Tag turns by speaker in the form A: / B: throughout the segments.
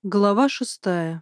A: Глава 6.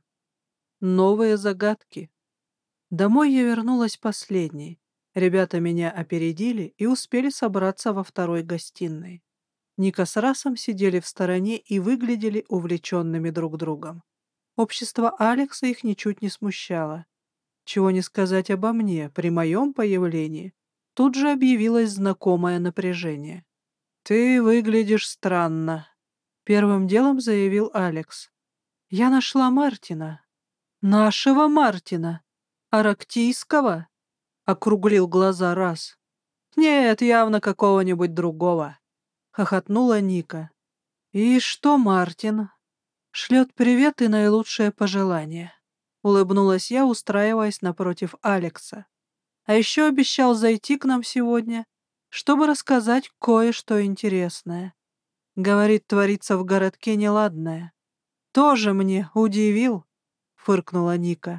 A: Новые загадки. Домой я вернулась последней. Ребята меня опередили и успели собраться во второй гостиной. Ника с Расом сидели в стороне и выглядели увлеченными друг другом. Общество Алекса их ничуть не смущало. Чего не сказать обо мне, при моем появлении тут же объявилось знакомое напряжение. «Ты выглядишь странно», — первым делом заявил Алекс. «Я нашла Мартина». «Нашего Мартина? Арактийского?» — округлил глаза Раз. «Нет, явно какого-нибудь другого», — хохотнула Ника. «И что Мартин?» «Шлет привет и наилучшее пожелание», — улыбнулась я, устраиваясь напротив Алекса. «А еще обещал зайти к нам сегодня, чтобы рассказать кое-что интересное. Говорит, творится в городке неладное. Тоже мне удивил», — фыркнула Ника.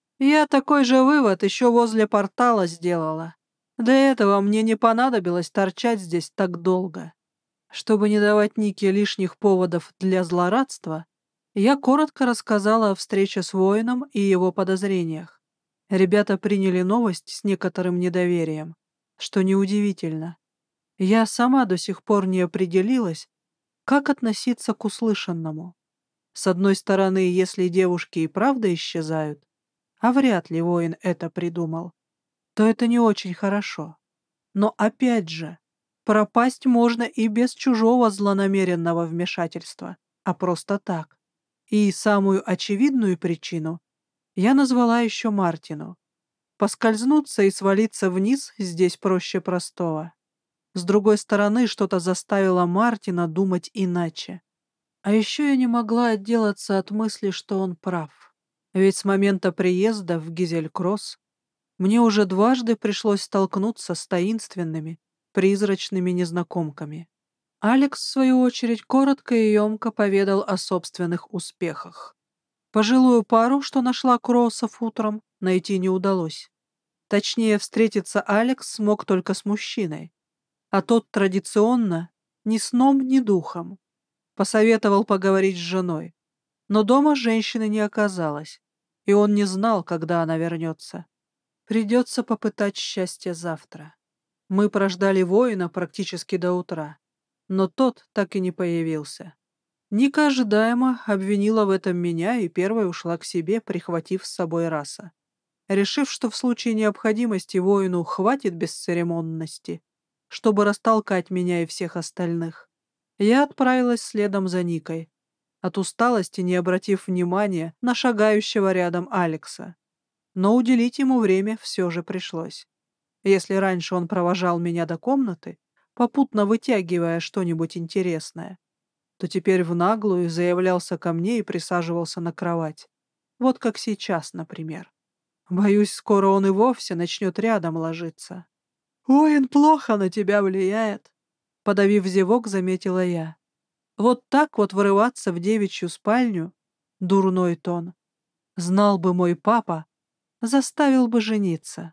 A: «Я такой же вывод еще возле портала сделала. Для этого мне не понадобилось торчать здесь так долго. Чтобы не давать Нике лишних поводов для злорадства, я коротко рассказала о встрече с воином и его подозрениях. Ребята приняли новость с некоторым недоверием, что неудивительно. Я сама до сих пор не определилась, как относиться к услышанному. С одной стороны, если девушки и правда исчезают, а вряд ли воин это придумал, то это не очень хорошо. Но опять же, пропасть можно и без чужого злонамеренного вмешательства, а просто так. И самую очевидную причину я назвала еще Мартину. Поскользнуться и свалиться вниз здесь проще простого. С другой стороны, что-то заставило Мартина думать иначе. А еще я не могла отделаться от мысли, что он прав. Ведь с момента приезда в Гизель-Кросс мне уже дважды пришлось столкнуться с таинственными, призрачными незнакомками. Алекс, в свою очередь, коротко и емко поведал о собственных успехах. Пожилую пару, что нашла Кроссов утром, найти не удалось. Точнее, встретиться Алекс смог только с мужчиной, а тот традиционно ни сном, ни духом. Посоветовал поговорить с женой, но дома женщины не оказалось, и он не знал, когда она вернется. Придется попытать счастье завтра. Мы прождали воина практически до утра, но тот так и не появился. Ника ожидаемо обвинила в этом меня и первой ушла к себе, прихватив с собой Раса. Решив, что в случае необходимости воину хватит бесцеремонности, чтобы растолкать меня и всех остальных, я отправилась следом за Никой, от усталости не обратив внимания на шагающего рядом Алекса. Но уделить ему время все же пришлось. Если раньше он провожал меня до комнаты, попутно вытягивая что-нибудь интересное, то теперь в наглую заявлялся ко мне и присаживался на кровать. Вот как сейчас, например. Боюсь, скоро он и вовсе начнет рядом ложиться. «Воин плохо на тебя влияет», — подавив зевок, заметила я. Вот так вот врываться в девичью спальню — дурной тон. Знал бы мой папа, заставил бы жениться.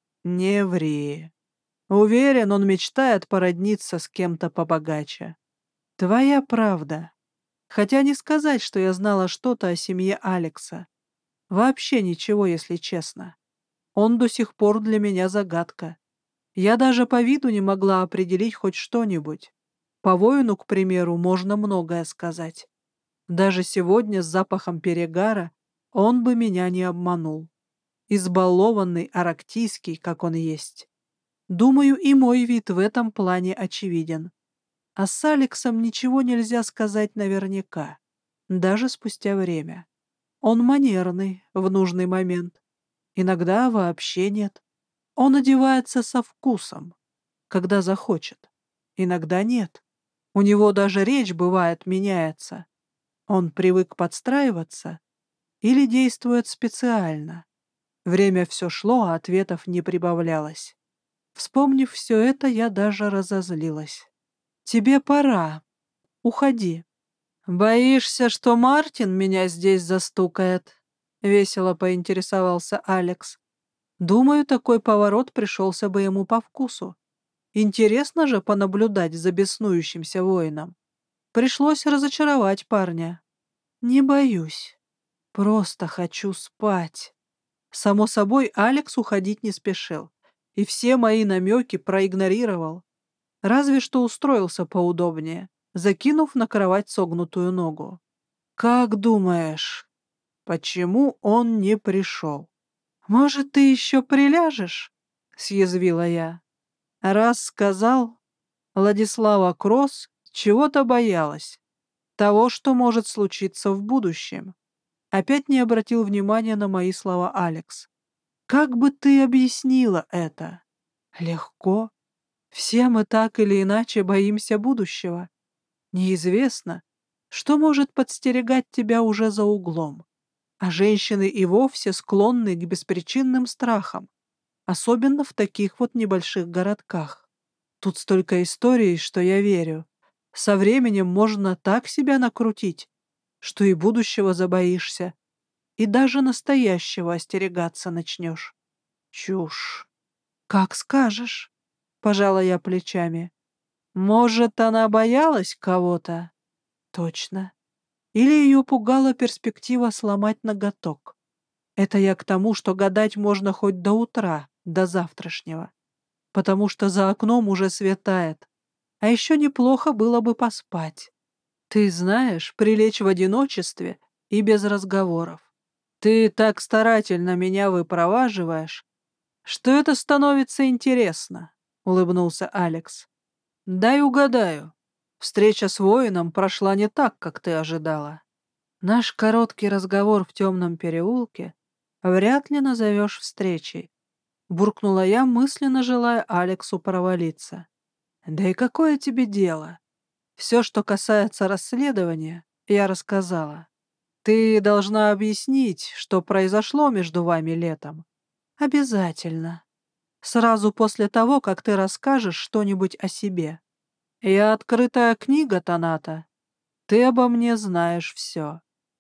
A: Не ври. Уверен, он мечтает породниться с кем-то побогаче. Твоя правда. Хотя не сказать, что я знала что-то о семье Алекса. Вообще ничего, если честно. Он до сих пор для меня загадка. Я даже по виду не могла определить хоть что-нибудь. По воину, к примеру, можно многое сказать. Даже сегодня с запахом перегара он бы меня не обманул. Избалованный, арактийский, как он есть. Думаю, и мой вид в этом плане очевиден. А с Алексом ничего нельзя сказать наверняка, даже спустя время. Он манерный в нужный момент. Иногда вообще нет. Он одевается со вкусом, когда захочет. Иногда нет. У него даже речь, бывает, меняется. Он привык подстраиваться или действует специально. Время все шло, а ответов не прибавлялось. Вспомнив все это, я даже разозлилась. «Тебе пора. Уходи». «Боишься, что Мартин меня здесь застукает?» — весело поинтересовался Алекс. Думаю, такой поворот пришелся бы ему по вкусу. Интересно же понаблюдать за беснующимся воином. Пришлось разочаровать парня. Не боюсь, просто хочу спать. Само собой, Алекс уходить не спешил, и все мои намеки проигнорировал, разве что устроился поудобнее, закинув на кровать согнутую ногу. «Как думаешь, почему он не пришел?» «Может, ты еще приляжешь?» — съязвила я. Раз сказал, Владислава Кросс чего-то боялась, того, что может случиться в будущем. Опять не обратил внимания на мои слова Алекс. «Как бы ты объяснила это?» «Легко. Все мы так или иначе боимся будущего. Неизвестно, что может подстерегать тебя уже за углом. А женщины и вовсе склонны к беспричинным страхам, особенно в таких вот небольших городках. Тут столько историй, что я верю. Со временем можно так себя накрутить, что и будущего забоишься, и даже настоящего остерегаться начнешь. Чушь. Как скажешь, пожала я плечами. Может, она боялась кого-то? Точно. Или ее пугала перспектива сломать ноготок. Это я к тому, что гадать можно хоть до утра, до завтрашнего, потому что за окном уже светает, а еще неплохо было бы поспать. Ты знаешь, прилечь в одиночестве и без разговоров. Ты так старательно меня выпроваживаешь, что это становится интересно, — улыбнулся Алекс. Дай угадаю. Встреча с воином прошла не так, как ты ожидала. Наш короткий разговор в темном переулке вряд ли назовешь встречей, — буркнула я, мысленно желая Алексу провалиться. Да и какое тебе дело? Все, что касается расследования, я рассказала. Ты должна объяснить, что произошло между вами летом. Обязательно. Сразу после того, как ты расскажешь что-нибудь о себе. Я открытая книга, Таната. Ты обо мне знаешь все.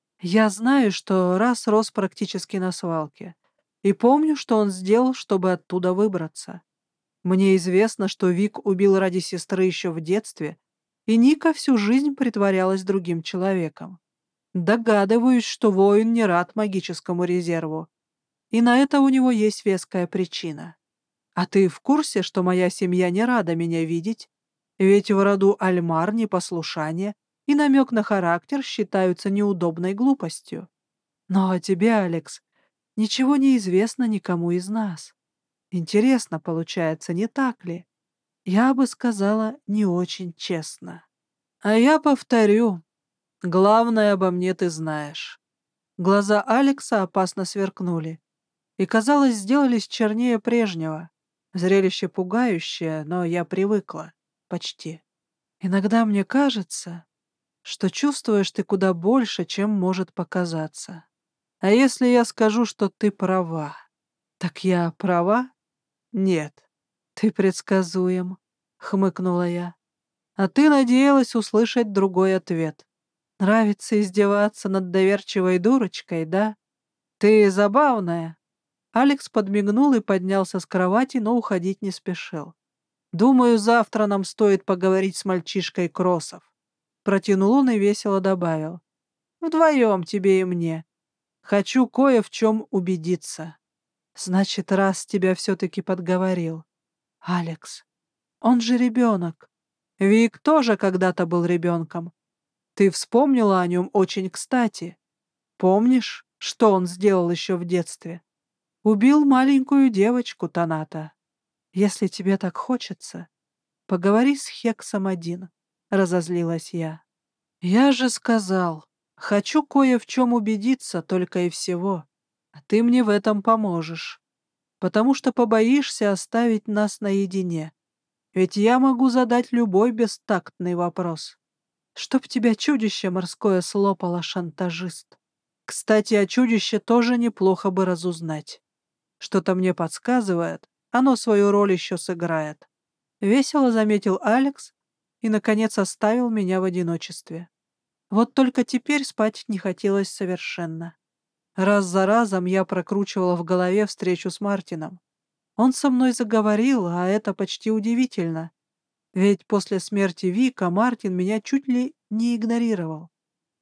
A: Я знаю, что раз рос практически на свалке. И помню, что он сделал, чтобы оттуда выбраться. Мне известно, что Вик убил ради сестры еще в детстве, и Ника всю жизнь притворялась другим человеком. Догадываюсь, что воин не рад магическому резерву, и на это у него есть веская причина. А ты в курсе, что моя семья не рада меня видеть? Ведь в роду Альмар непослушание и намек на характер считаются неудобной глупостью. Но о тебе, Алекс, ничего не известно никому из нас. Интересно получается, не так ли? Я бы сказала, не очень честно. А я повторю, главное обо мне ты знаешь. Глаза Алекса опасно сверкнули и, казалось, сделались чернее прежнего. Зрелище пугающее, но я привыкла. Почти. Иногда мне кажется, что чувствуешь ты куда больше, чем может показаться. А если я скажу, что ты права? Так я права? Нет. Ты предсказуем, — хмыкнула я. А ты надеялась услышать другой ответ. Нравится издеваться над доверчивой дурочкой, да? Ты забавная. Алекс подмигнул и поднялся с кровати, но уходить не спешил. «Думаю, завтра нам стоит поговорить с мальчишкой Кроссов». Протянул он и весело добавил. «Вдвоем тебе и мне. Хочу кое в чем убедиться». «Значит, раз тебя все-таки подговорил. Алекс, он же ребенок. Вик тоже когда-то был ребенком. Ты вспомнила о нем очень кстати. Помнишь, что он сделал еще в детстве? Убил маленькую девочку, Таната. Если тебе так хочется, поговори с Хексом один, — разозлилась я. Я же сказал, хочу кое в чем убедиться только и всего, а ты мне в этом поможешь, потому что побоишься оставить нас наедине. Ведь я могу задать любой бестактный вопрос. Чтоб тебя чудище морское слопало, шантажист. Кстати, о чудище тоже неплохо бы разузнать. Что-то мне подсказывает, оно свою роль еще сыграет. Весело заметил Алекс и, наконец, оставил меня в одиночестве. Вот только теперь спать не хотелось совершенно. Раз за разом я прокручивала в голове встречу с Мартином. Он со мной заговорил, а это почти удивительно. Ведь после смерти Вика Мартин меня чуть ли не игнорировал.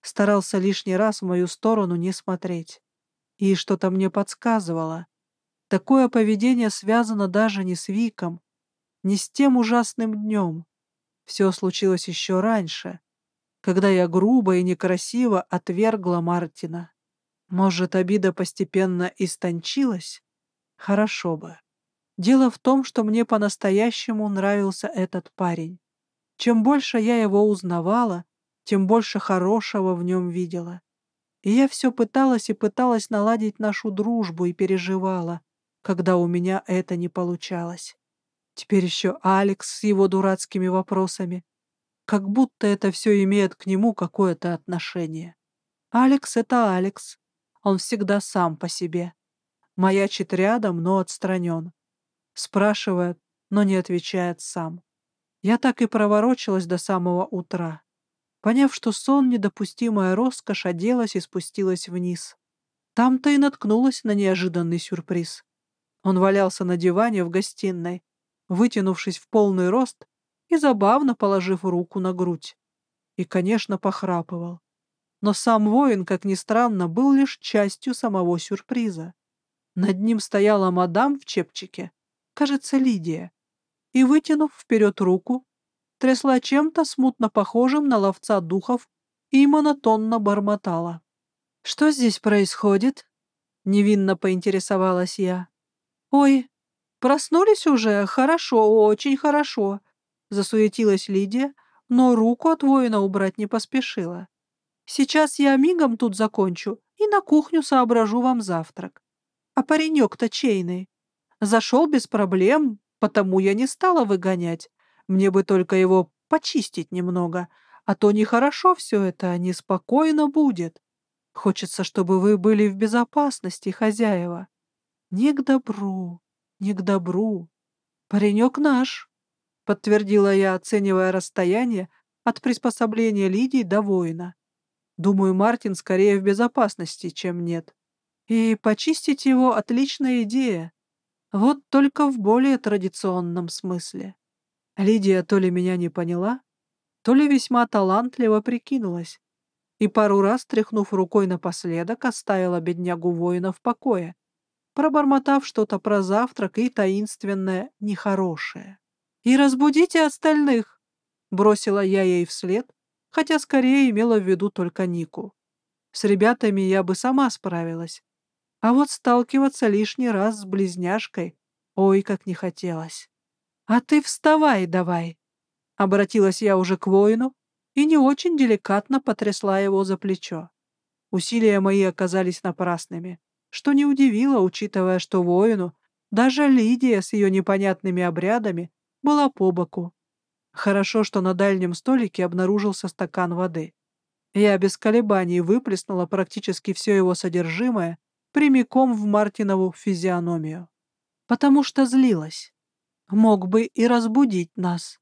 A: Старался лишний раз в мою сторону не смотреть. И что-то мне подсказывало. Такое поведение связано даже не с Виком, не с тем ужасным днем. Все случилось еще раньше, когда я грубо и некрасиво отвергла Мартина. Может, обида постепенно истончилась? Хорошо бы. Дело в том, что мне по-настоящему нравился этот парень. Чем больше я его узнавала, тем больше хорошего в нем видела. И я все пыталась и пыталась наладить нашу дружбу и переживала, когда у меня это не получалось. Теперь еще Алекс с его дурацкими вопросами. Как будто это все имеет к нему какое-то отношение. Алекс — это Алекс. Он всегда сам по себе. Маячит рядом, но отстранен. Спрашивает, но не отвечает сам. Я так и проворочилась до самого утра. Поняв, что сон — недопустимая роскошь, оделась и спустилась вниз. Там-то и наткнулась на неожиданный сюрприз. Он валялся на диване в гостиной, вытянувшись в полный рост и забавно положив руку на грудь. И, конечно, похрапывал. Но сам воин, как ни странно, был лишь частью самого сюрприза. Над ним стояла мадам в чепчике, кажется, Лидия, и, вытянув вперед руку, трясла чем-то смутно похожим на ловца духов и монотонно бормотала. «Что здесь происходит?» — невинно поинтересовалась я. «Ой, проснулись уже? Хорошо, очень хорошо», — засуетилась Лидия, но руку от воина убрать не поспешила. «Сейчас я мигом тут закончу и на кухню соображу вам завтрак. А паренек-то чейный. Зашел без проблем, потому я не стала выгонять. Мне бы только его почистить немного, а то нехорошо все это, неспокойно будет. Хочется, чтобы вы были в безопасности, хозяева. Не к добру, не к добру. Паренек наш», — подтвердила я, оценивая расстояние от приспособления Лидии до воина. «Думаю, Мартин скорее в безопасности, чем нет. И почистить его — отличная идея. Вот только в более традиционном смысле». Лидия то ли меня не поняла, то ли весьма талантливо прикинулась и пару раз, тряхнув рукой напоследок, оставила беднягу воина в покое, пробормотав что-то про завтрак и таинственное «нехорошее». «И разбудите остальных!» — бросила я ей вслед, хотя скорее имела в виду только Нику. С ребятами я бы сама справилась, а вот сталкиваться лишний раз с близняшкой ой, как не хотелось. «А ты вставай давай!» — обратилась я уже к воину и не очень деликатно потрясла его за плечо. Усилия мои оказались напрасными, что не удивило, учитывая, что воину даже Лидия с ее непонятными обрядами была по боку. Хорошо, что на дальнем столике обнаружился стакан воды. Я без колебаний выплеснула практически все его содержимое прямиком в Мартинову физиономию. Потому что злилась. Мог бы и разбудить нас.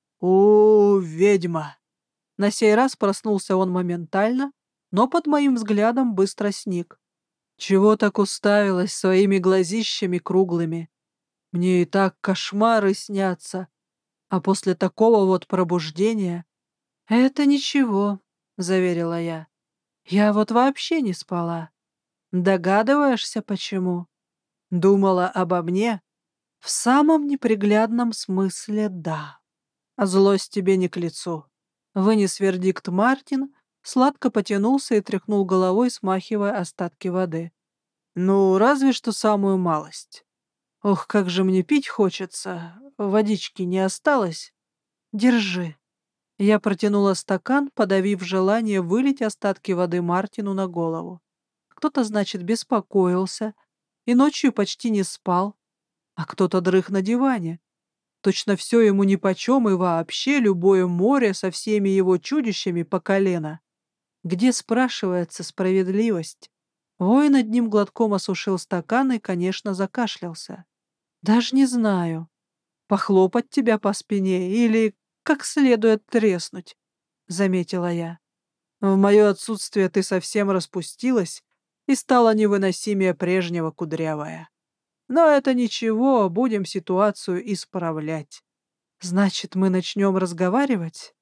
A: «О, ведьма!» На сей раз проснулся он моментально, но под моим взглядом быстро сник. «Чего так уставилась своими глазищами круглыми? Мне и так кошмары снятся, а после такого вот пробуждения...» «Это ничего», — заверила я. «Я вот вообще не спала. Догадываешься, почему?» «Думала обо мне?» «В самом неприглядном смысле, да. А злость тебе не к лицу». Вынес вердикт Мартин, сладко потянулся и тряхнул головой, смахивая остатки воды. «Ну, разве что самую малость. Ох, как же мне пить хочется. Водички не осталось? Держи». Я протянула стакан, подавив желание вылить остатки воды Мартину на голову. Кто-то, значит, беспокоился и ночью почти не спал, а кто-то дрых на диване. Точно все ему нипочем и вообще любое море со всеми его чудищами по колено. Где, спрашивается, справедливость? Воин одним глотком осушил стакан и, конечно, закашлялся. «Даже не знаю, похлопать тебя по спине или как следует треснуть», — заметила я. «В мое отсутствие ты совсем распустилась и стала невыносимее прежнего кудрявая. Но это ничего, будем ситуацию исправлять. Значит, мы начнем разговаривать?»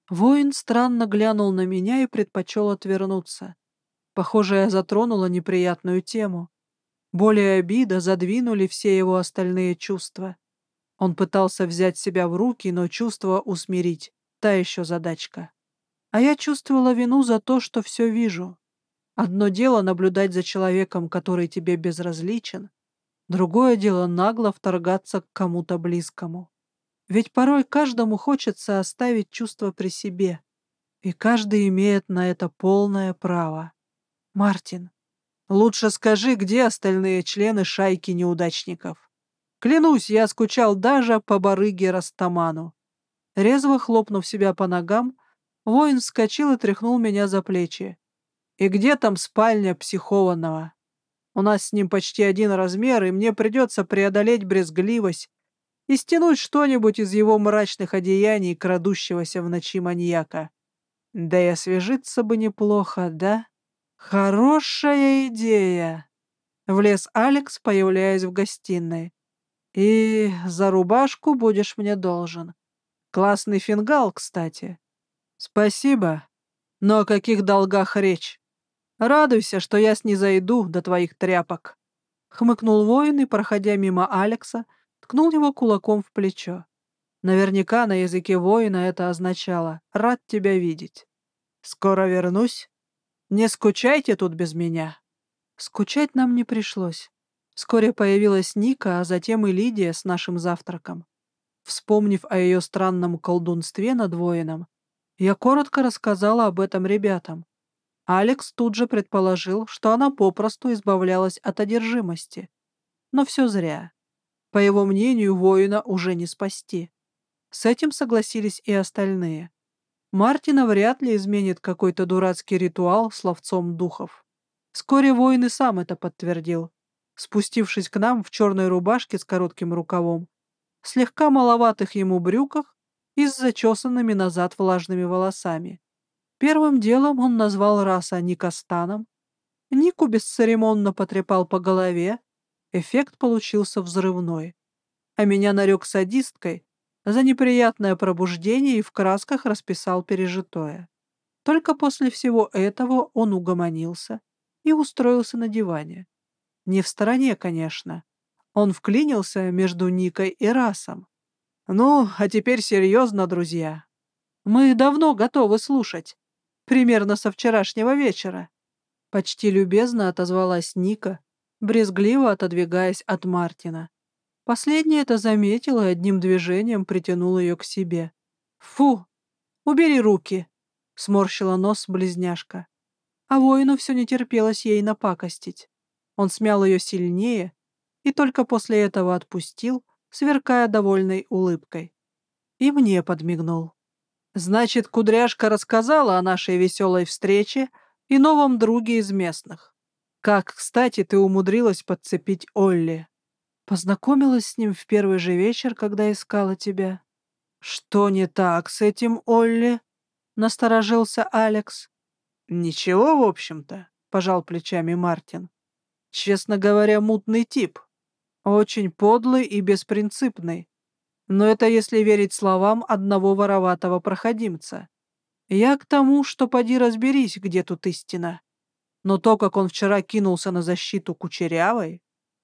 A: Воин странно глянул на меня и предпочел отвернуться. Похоже, я затронула неприятную тему. Боль и обида задвинули все его остальные чувства. Он пытался взять себя в руки, но чувства усмирить — та еще задачка. А я чувствовала вину за то, что все вижу. Одно дело наблюдать за человеком, который тебе безразличен, другое дело нагло вторгаться к кому-то близкому. Ведь порой каждому хочется оставить чувства при себе, и каждый имеет на это полное право. Мартин, лучше скажи, где остальные члены шайки неудачников? Клянусь, я скучал даже по барыге Растаману. Резво хлопнув себя по ногам, воин вскочил и тряхнул меня за плечи. И где там спальня психованного? У нас с ним почти один размер, и мне придется преодолеть брезгливость и стянуть что-нибудь из его мрачных одеяний, крадущегося в ночи маньяка. Да и освежиться бы неплохо, да? Хорошая идея! Влез Алекс, появляясь в гостиной. И за рубашку будешь мне должен. Классный фингал, кстати. Спасибо. Но о каких долгах речь? Радуйся, что я снизойду до твоих тряпок. Хмыкнул воин и, проходя мимо Алекса, ткнул его кулаком в плечо. Наверняка на языке воина это означало «рад тебя видеть». «Скоро вернусь. Не скучайте тут без меня». Скучать нам не пришлось. Вскоре появилась Ника, а затем и Лидия с нашим завтраком. Вспомнив о ее странном колдунстве над воином, я коротко рассказала об этом ребятам. Алекс тут же предположил, что она попросту избавлялась от одержимости. Но все зря. По его мнению, воина уже не спасти. С этим согласились и остальные. Мартина вряд ли изменит какой-то дурацкий ритуал с ловцом духов. Вскоре воин и сам это подтвердил, спустившись к нам в черной рубашке с коротким рукавом, слегка маловатых ему брюках и с зачесанными назад влажными волосами. Первым делом он назвал Раса Никостаном, Нику бесцеремонно потрепал по голове, эффект получился взрывной, а меня нарек садисткой за неприятное пробуждение и в красках расписал пережитое. Только после всего этого он угомонился и устроился на диване. Не в стороне, конечно. Он вклинился между Никой и Расом. «Ну, а теперь серьезно, друзья. Мы давно готовы слушать. Примерно со вчерашнего вечера». Почти любезно отозвалась Ника, брезгливо отодвигаясь от Мартина. Последний это заметил и одним движением притянул ее к себе. «Фу! Убери руки!» — сморщила нос близняшка. А воину все не терпелось ей напакостить. Он смял ее сильнее и только после этого отпустил, сверкая довольной улыбкой. И мне подмигнул. «Значит, кудряшка рассказала о нашей веселой встрече и новом друге из местных. Как, кстати, ты умудрилась подцепить Олли?» «Познакомилась с ним в первый же вечер, когда искала тебя». «Что не так с этим Олли?» — насторожился Алекс. «Ничего, в общем-то», — пожал плечами Мартин. «Честно говоря, мутный тип. Очень подлый и беспринципный. Но это если верить словам одного вороватого проходимца. Я к тому, что поди разберись, где тут истина. Но то, как он вчера кинулся на защиту Кучерявой...»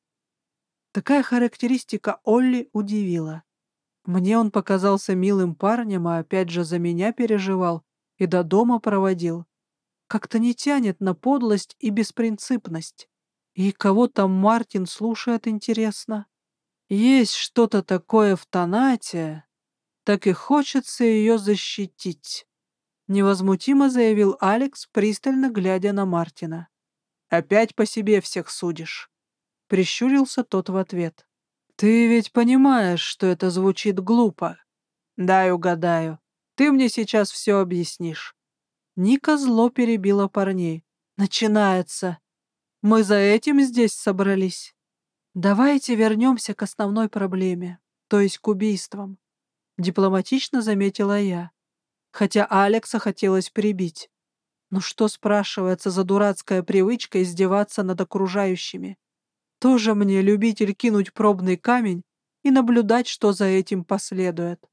A: Такая характеристика Олли удивила. Мне он показался милым парнем, а опять же за меня переживал и до дома проводил. Как-то не тянет на подлость и беспринципность. И кого там Мартин слушает, интересно? Есть что-то такое в Танате, так и хочется ее защитить. Невозмутимо заявил Алекс, пристально глядя на Мартина. «Опять по себе всех судишь?» Прищурился тот в ответ. «Ты ведь понимаешь, что это звучит глупо. Дай угадаю. Ты мне сейчас все объяснишь». Ника зло перебила парней. «Начинается. Мы за этим здесь собрались. Давайте вернемся к основной проблеме, то есть к убийствам», — дипломатично заметила я, хотя Алекса хотелось прибить. Ну что, спрашивается, за дурацкая привычка издеваться над окружающими? Тоже мне любитель кинуть пробный камень и наблюдать, что за этим последует.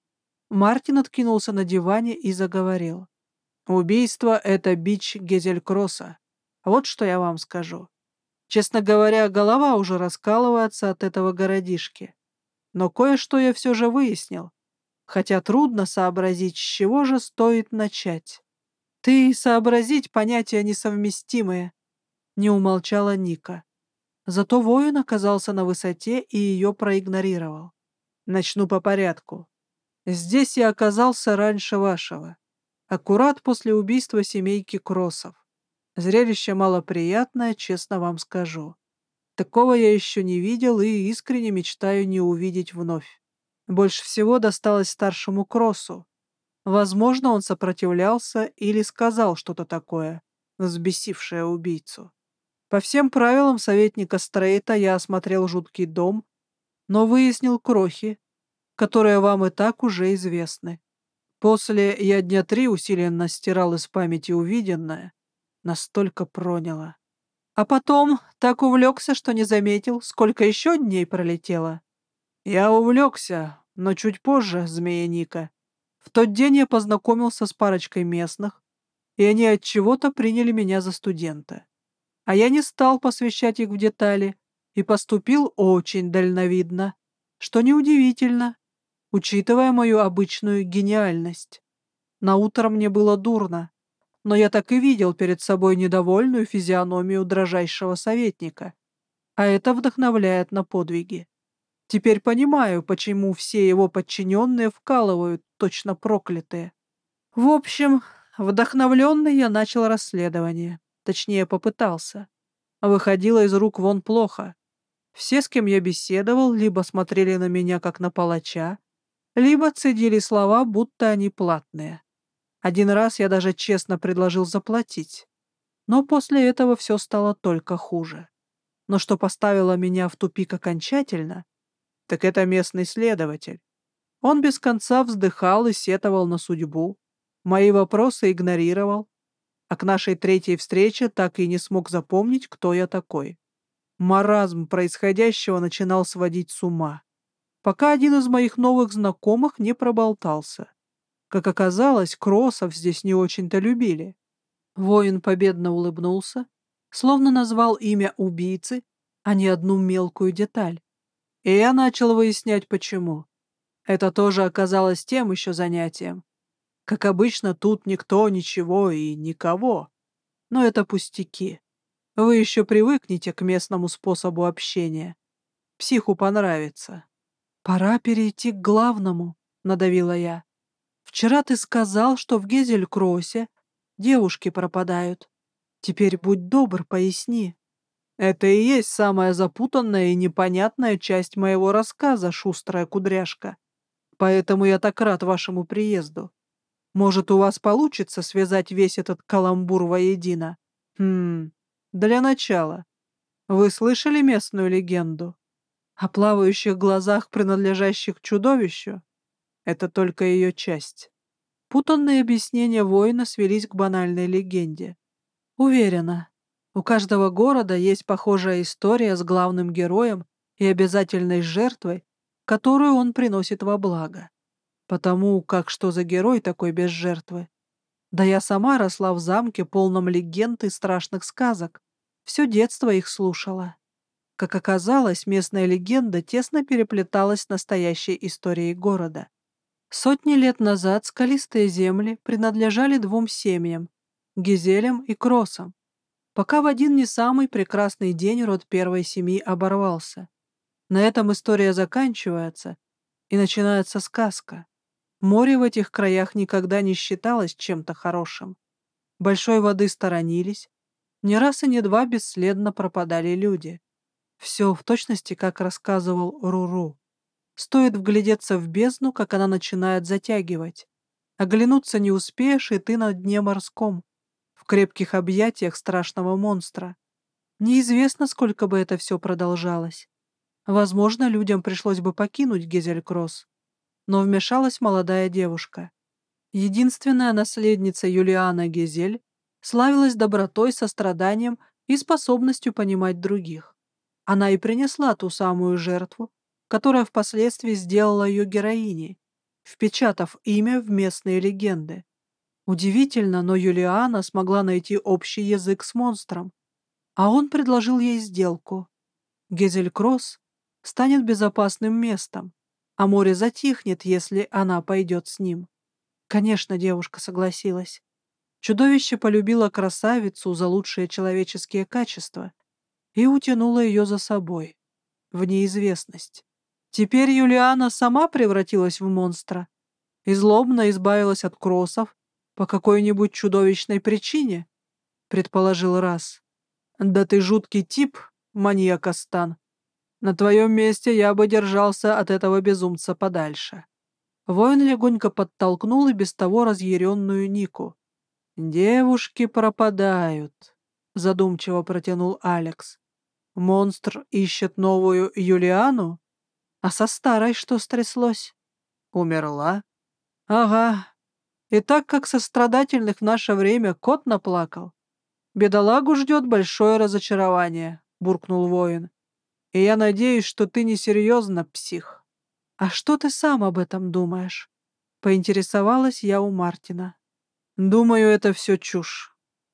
A: Мартин откинулся на диване и заговорил. «Убийство — это бич Гезелькросса. Вот что я вам скажу. Честно говоря, голова уже раскалывается от этого городишки. Но кое-что я все же выяснил, хотя трудно сообразить, с чего же стоит начать». «Ты и сообразить — понятия несовместимые», — не умолчала Ника. Зато воин оказался на высоте и ее проигнорировал. «Начну по порядку. Здесь я оказался раньше вашего, аккурат после убийства семейки Кроссов. Зрелище малоприятное, честно вам скажу. Такого я еще не видел и искренне мечтаю не увидеть вновь. Больше всего досталось старшему Кроссу. Возможно, он сопротивлялся или сказал что-то такое, взбесившее убийцу. По всем правилам советника Стрейта я осмотрел жуткий дом, но выяснил крохи, которые вам и так уже известны. После я дня 3 усиленно стирал из памяти увиденное, настолько проняло. А потом так увлекся, что не заметил, сколько еще дней пролетело. Я увлекся, но чуть позже, змея Ника. В тот день я познакомился с парочкой местных, и они от чего-то приняли меня за студента. А я не стал посвящать их в детали и поступил очень дальновидно, что неудивительно, учитывая мою обычную гениальность. Наутро мне было дурно, но я так и видел перед собой недовольную физиономию дрожайшего советника, а это вдохновляет на подвиги. Теперь понимаю, почему все его подчиненные вкалывают, точно проклятые. В общем, вдохновленный я начал расследование, точнее попытался. Выходило из рук вон плохо. Все, с кем я беседовал, либо смотрели на меня как на палача, либо цедили слова, будто они платные. Один раз я даже честно предложил заплатить, но после этого все стало только хуже. Но что поставило меня в тупик окончательно, так это местный следователь. Он без конца вздыхал и сетовал на судьбу, мои вопросы игнорировал, а к нашей третьей встрече так и не смог запомнить, кто я такой. Маразм происходящего начинал сводить с ума, пока один из моих новых знакомых не проболтался. Как оказалось, Кроссов здесь не очень-то любили. Воин победно улыбнулся, словно назвал имя убийцы, а не одну мелкую деталь. И я начал выяснять, почему. Это тоже оказалось тем еще занятием. Как обычно, тут никто, ничего и никого. Но это пустяки. Вы еще привыкнете к местному способу общения. Психу понравится. «Пора перейти к главному», — надавила я. «Вчера ты сказал, что в Гезель-Кроссе девушки пропадают. Теперь будь добр, поясни». «Это и есть самая запутанная и непонятная часть моего рассказа, шустрая кудряшка. Поэтому я так рад вашему приезду. Может, у вас получится связать весь этот каламбур воедино? Для начала. Вы слышали местную легенду? О плавающих глазах, принадлежащих чудовищу? Это только ее часть». Путанные объяснения воина свелись к банальной легенде. Уверена, у каждого города есть похожая история с главным героем и обязательной жертвой, которую он приносит во благо. Потому как что за герой такой без жертвы? Да я сама росла в замке, полном легенд и страшных сказок. Все детство их слушала. Как оказалось, местная легенда тесно переплеталась с настоящей историей города. Сотни лет назад скалистые земли принадлежали двум семьям — Гизелям и Кроссам, пока в один не самый прекрасный день род первой семьи оборвался. На этом история заканчивается, и начинается сказка. Море в этих краях никогда не считалось чем-то хорошим. Большой воды сторонились, не раз и не два бесследно пропадали люди. Все в точности, как рассказывал Руру. Стоит вглядеться в бездну, как она начинает затягивать. Оглянуться не успеешь, и ты на дне морском, в крепких объятиях страшного монстра. Неизвестно, сколько бы это все продолжалось. Возможно, людям пришлось бы покинуть Гезель-Кросс, но вмешалась молодая девушка. Единственная наследница Юлиана Гезель славилась добротой, состраданием и способностью понимать других. Она и принесла ту самую жертву, которая впоследствии сделала ее героиней, впечатав имя в местные легенды. Удивительно, но Юлиана смогла найти общий язык с монстром, а он предложил ей сделку. Гезель-Кросс станет безопасным местом, а море затихнет, если она пойдет с ним. Конечно, девушка согласилась. Чудовище полюбило красавицу за лучшие человеческие качества и утянуло ее за собой, в неизвестность. Теперь Юлиана сама превратилась в монстра и злобно избавилась от кроссов по какой-нибудь чудовищной причине, предположил Раз. Да ты жуткий тип, маньяк Астан. На твоем месте я бы держался от этого безумца подальше. Воин легонько подтолкнул и без того разъяренную Нику. «Девушки пропадают», — задумчиво протянул Алекс. «Монстр ищет новую Юлиану? А со старой что стряслось? Умерла? Ага. И так как сострадательных в наше время кот наплакал, бедолагу ждет большое разочарование», — буркнул воин. «И я надеюсь, что ты несерьезно, псих». «А что ты сам об этом думаешь?» — поинтересовалась я у Мартина. «Думаю, это все чушь.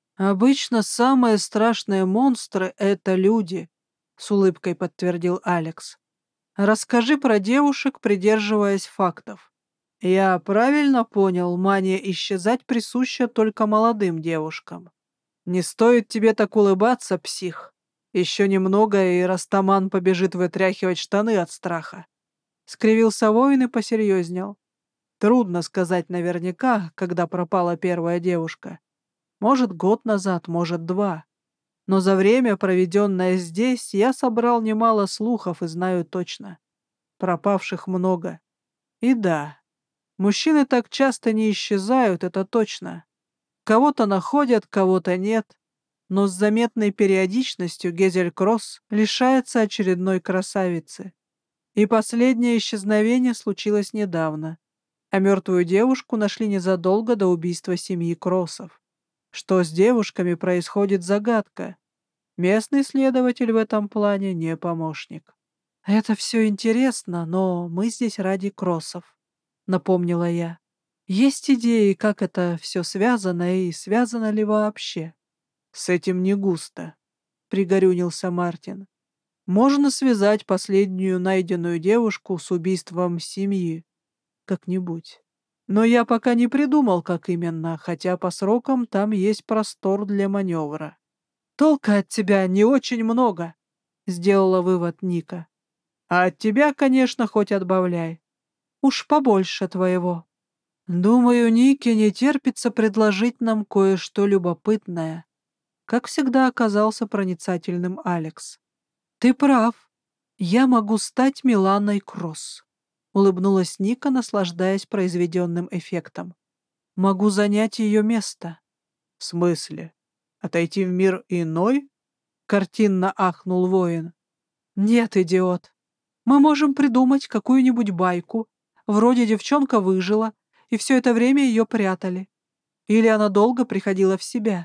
A: Обычно самые страшные монстры — это люди», — с улыбкой подтвердил Алекс. «Расскажи про девушек, придерживаясь фактов. Я правильно понял, мания исчезать присуща только молодым девушкам. Не стоит тебе так улыбаться, псих. Еще немного, и Растаман побежит вытряхивать штаны от страха». Скривился воин и посерьезнел. Трудно сказать наверняка, когда пропала первая девушка. Может, год назад, может, 2. Но за время, проведенное здесь, я собрал немало слухов и знаю точно. Пропавших много. И да, мужчины так часто не исчезают, это точно. Кого-то находят, кого-то нет. Но с заметной периодичностью Гезель-Кросс лишается очередной красавицы. И последнее исчезновение случилось недавно, а мертвую девушку нашли незадолго до убийства семьи Кроссов. Что с девушками происходит — загадка. Местный следователь в этом плане не помощник. «Это все интересно, но мы здесь ради Кроссов», — напомнила я. «Есть идеи, как это все связано и связано ли вообще?» «С этим не густо», — пригорюнился Мартин. «Можно связать последнюю найденную девушку с убийством семьи как-нибудь. Но я пока не придумал, как именно, хотя по срокам там есть простор для маневра». «Толка от тебя не очень много», — сделала вывод Ника. «А от тебя, конечно, хоть отбавляй. Уж побольше твоего». «Думаю, Нике не терпится предложить нам кое-что любопытное», — как всегда оказался проницательным Алекс. «Ты прав. Я могу стать Миланой Кросс», — улыбнулась Ника, наслаждаясь произведенным эффектом. «Могу занять ее место». «В смысле? Отойти в мир иной?» — картинно ахнул воин. «Нет, идиот. Мы можем придумать какую-нибудь байку, вроде девчонка выжила, и все это время ее прятали. Или она долго приходила в себя.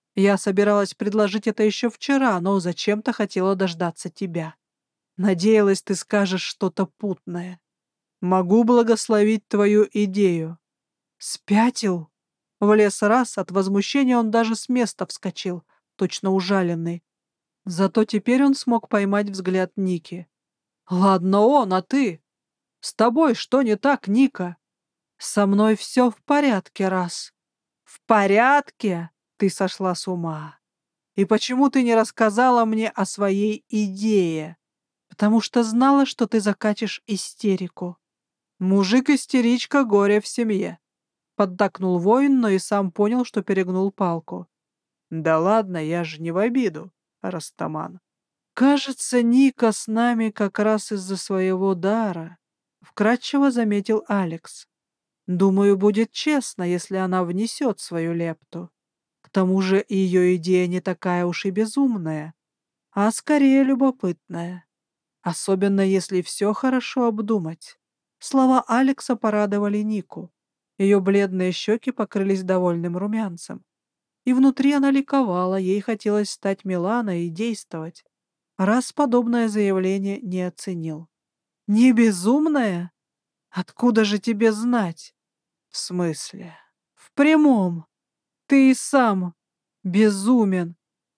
A: Я собиралась предложить это еще вчера, но зачем-то хотела дождаться тебя. Надеялась, ты скажешь что-то путное. Могу благословить твою идею». «Спятил?» Влез Раз, от возмущения он даже с места вскочил, точно ужаленный. Зато теперь он смог поймать взгляд Ники. «Ладно он, а ты? С тобой что не так, Ника?» «Со мной все в порядке, Раз». «В порядке? Ты сошла с ума. И почему ты не рассказала мне о своей идее?» «Потому что знала, что ты закатишь истерику». «Мужик-истеричка, горе в семье», — поддакнул воин, но и сам понял, что перегнул палку. «Да ладно, я же не в обиду, Растаман». «Кажется, Ника с нами как раз из-за своего дара», — вкратчиво заметил Алекс. «Думаю, будет честно, если она внесет свою лепту. К тому же ее идея не такая уж и безумная, а скорее любопытная. Особенно если все хорошо обдумать». Слова Алекса порадовали Нику. Ее бледные щеки покрылись довольным румянцем. И внутри она ликовала, ей хотелось стать Миланой и действовать. Раз подобное заявление не оценил. «Не безумная? Откуда же тебе знать? В смысле? В прямом. Ты и сам безумен.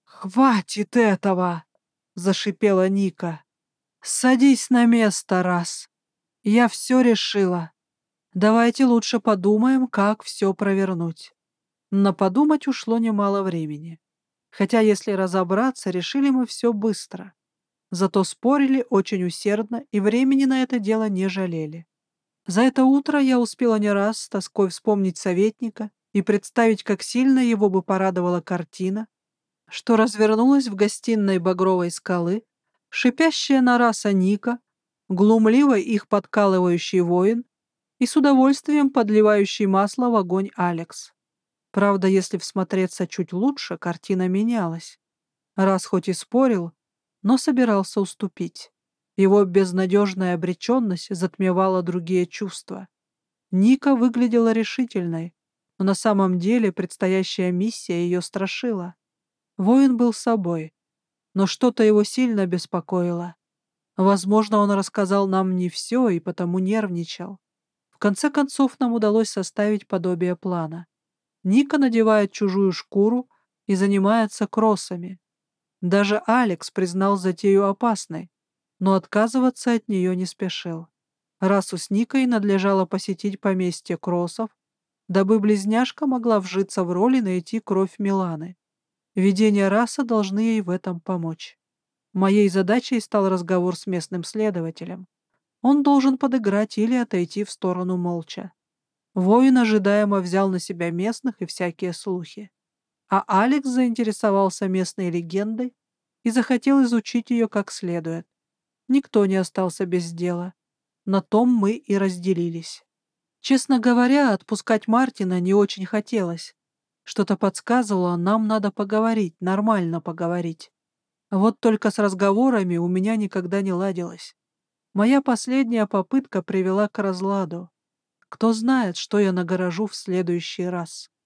A: Хватит этого, зашипела Ника. Садись на место, раз. Я все решила. Давайте лучше подумаем, как все провернуть. На подумать ушло немало времени. Хотя, если разобраться, решили мы все быстро. Зато спорили очень усердно и времени на это дело не жалели. За это утро я успела не раз с тоской вспомнить советника и представить, как сильно его бы порадовала картина, что развернулась в гостиной Багровой скалы, шипящая на раса Ника, глумливо их подкалывающий воин и с удовольствием подливающий масло в огонь Алекс. Правда, если всмотреться чуть лучше, картина менялась. Раз хоть и спорил, но собирался уступить. Его безнадежная обреченность затмевала другие чувства. Ника выглядела решительной, но на самом деле предстоящая миссия ее страшила. Воин был собой, но что-то его сильно беспокоило. Возможно, он рассказал нам не все и потому нервничал. В конце концов, нам удалось составить подобие плана. Ника надевает чужую шкуру и занимается кроссами. Даже Алекс признал затею опасной, но отказываться от нее не спешил. Расу с Никой надлежало посетить поместье Кроссов, дабы близняшка могла вжиться в роль и найти кровь Миланы. Видения Раса должны ей в этом помочь. Моей задачей стал разговор с местным следователем. Он должен подыграть или отойти в сторону молча. Воин ожидаемо взял на себя местных и всякие слухи. А Алекс заинтересовался местной легендой и захотел изучить ее как следует. Никто не остался без дела. На том мы и разделились. Честно говоря, отпускать Мартина не очень хотелось. Что-то подсказывало, нам надо поговорить, нормально поговорить. Вот только с разговорами у меня никогда не ладилось. Моя последняя попытка привела к разладу. Кто знает, что я нагоражу в следующий раз.